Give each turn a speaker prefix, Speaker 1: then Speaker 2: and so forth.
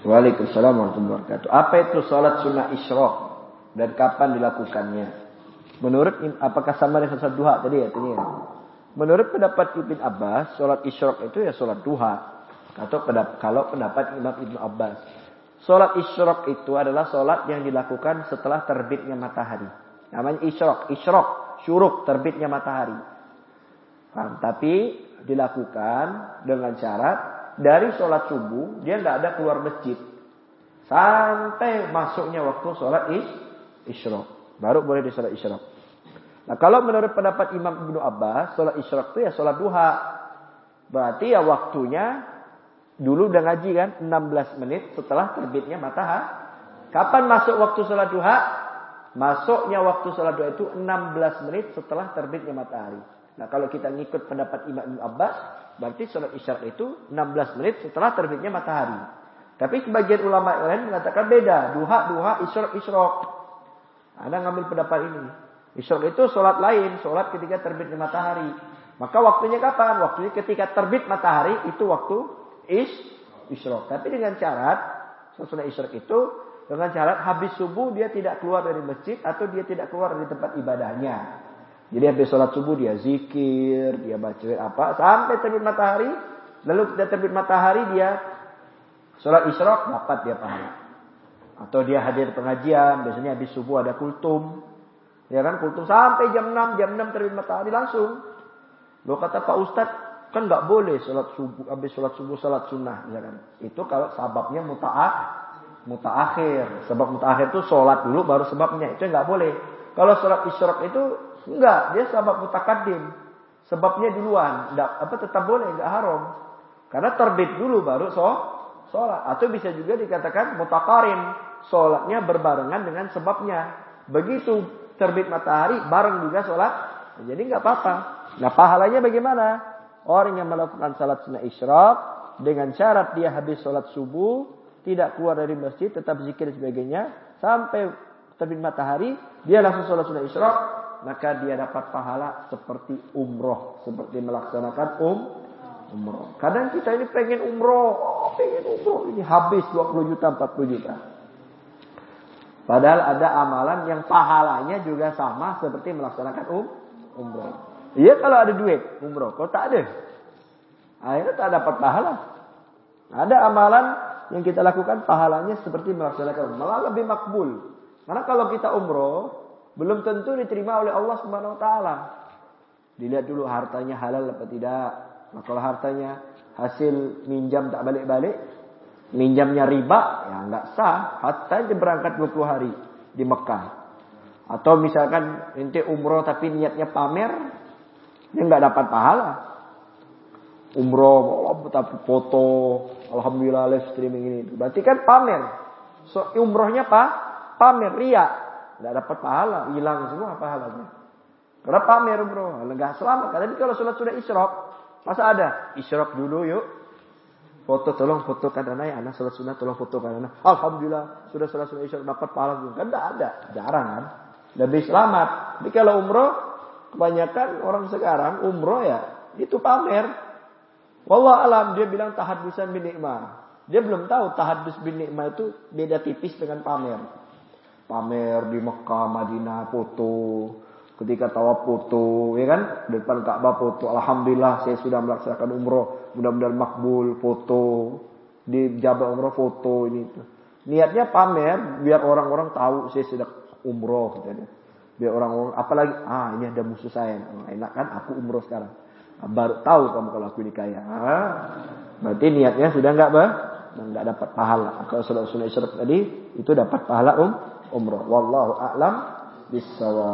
Speaker 1: Waalaikumsalam warahmatullahi wabarakatuh. Apa itu salat sunnah isyraq dan kapan dilakukannya? Menurut apakah sama dengan salat duha tadi ya? Menurut pendapat Ibn Abbas, salat isyraq itu ya salat duha. Atau kalau pendapat Imam Ibn Abbas, salat isyraq itu adalah salat yang dilakukan setelah terbitnya matahari. Namanya isyraq, syuruk, terbitnya matahari. Tapi dilakukan dengan syarat dari sholat subuh dia nggak ada keluar masjid sampai masuknya waktu sholat isyraq, baru boleh di sholat isyraq. Nah kalau menurut pendapat Imam Ibnu Abbas, sholat isyraq itu ya sholat duha, berarti ya waktunya dulu udah ngaji kan 16 menit setelah terbitnya matahari. Kapan masuk waktu sholat duha? Masuknya waktu sholat duha itu 16 menit setelah terbitnya matahari. Nah kalau kita ngikut pendapat Imam Ibnu Abbas, berarti sholat isyraq itu 16 menit setelah terbitnya matahari. Tapi sebagian ulama lain mengatakan beda. Duha, isyraq. Anda ngambil pendapat ini. Isyraq itu sholat lain. Sholat ketika terbitnya matahari. Maka waktunya kapan? Waktunya ketika terbit matahari. Itu waktu isyraq. Tapi dengan syarat, sholat isyraq itu dengan syarat habis subuh dia tidak keluar dari masjid. Atau dia tidak keluar dari tempat ibadahnya. Jadi habis sholat subuh dia zikir, dia baca apa sampai terbit matahari. Lalu sudah terbit matahari dia sholat isyraq, dapat dia pahala. Atau dia hadir pengajian, biasanya habis subuh ada kultum. Ya kan, kultum sampai jam 6 terbit matahari langsung. Lo kata Pak Ustadz, kan nggak boleh sholat subuh, habis sholat subuh sholat sunnah. Ya kan? Itu kalau sebabnya mutaakhir. Sebab mutaakhir itu sholat dulu baru sebabnya. Itu nggak boleh. Kalau sholat isyraq itu enggak, dia sebab mutakaddim. Sebabnya duluan, tetap boleh, enggak haram. Karena terbit dulu baru sholat. Atau bisa juga dikatakan mutaqarin, sholatnya berbarengan dengan sebabnya. Begitu terbit matahari bareng juga sholat, jadi enggak apa-apa. Nah pahalanya bagaimana? Orang yang melakukan salat sunnah isyraq dengan syarat dia habis sholat subuh, tidak keluar dari masjid, tetap zikir dan sebagainya, sampai terbit matahari, dia langsung sholat sunnah isyraq, maka dia dapat pahala seperti umroh, seperti melaksanakan umroh. Kadang kita ini pengen umroh, ini habis 20 juta, 40 juta. Padahal ada amalan yang pahalanya juga sama seperti melaksanakan umroh. Iya kalau ada duit umroh, kalau tak ada, akhirnya tak dapat pahala. Ada amalan yang kita lakukan pahalanya seperti melaksanakan umroh, malah lebih makbul. Karena kalau kita umroh belum tentu diterima oleh Allah Subhanahu wa taala. Dilihat dulu hartanya halal apa tidak. Nah, kalau hartanya hasil minjam tak balik-balik, minjamnya riba, ya enggak sah. Hatta dia berangkat 20 hari di Mekah. Atau misalkan ente umroh tapi niatnya pamer, dia enggak dapat pahala. Umroh, tapi foto, alhamdulillah live streaming ini. Berarti kan pamer. So umrohnya pamer, riya. Tidak dapat pahala, hilang semua pahalanya. Karena pamer bro, enggak selamat. Tapi kalau sholat sudah isyraq, masa ada isyraq dulu yuk, foto tolong fotokan anak sholat sunnah tolong fotokan anak. Alhamdulillah sudah sholat sunnah isyraq dapat pahala. Kan tidak ada, jarang kan. Lebih selamat. Tapi kalau umroh, kebanyakan orang sekarang umroh ya itu pamer. Wallahu alam, dia bilang tahaddusan bin nikmah. Dia belum tahu tahaddus bin nikmah itu beda tipis dengan pamer. Pamer di Mekah, Madinah, foto. Ketika tawaf foto, ya kan? Depan Ka'bah foto. Alhamdulillah saya sudah melaksanakan umroh. Mudah-mudahan makbul, foto. Di Jabal umroh foto ini itu. Niatnya pamer biar orang-orang tahu saya sudah umroh. Gitu. Biar orang-orang, apalagi, ini ada musuh saya. Enak kan? Aku umroh sekarang. Baru tahu kamu kalau aku ini kaya. Berarti niatnya sudah enggak dapat pahala. Kalau sunnah isyraq tadi itu dapat pahala umroh. Wallahu a'lam bissawab.